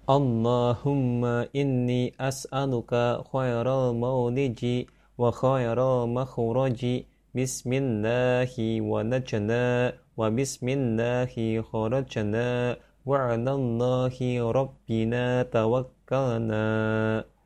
اللهم إني أسألك خير المولج وخير مخرج بسم الله ولجنا وبسم الله خرجنا وعلى الله ربنا توكلنا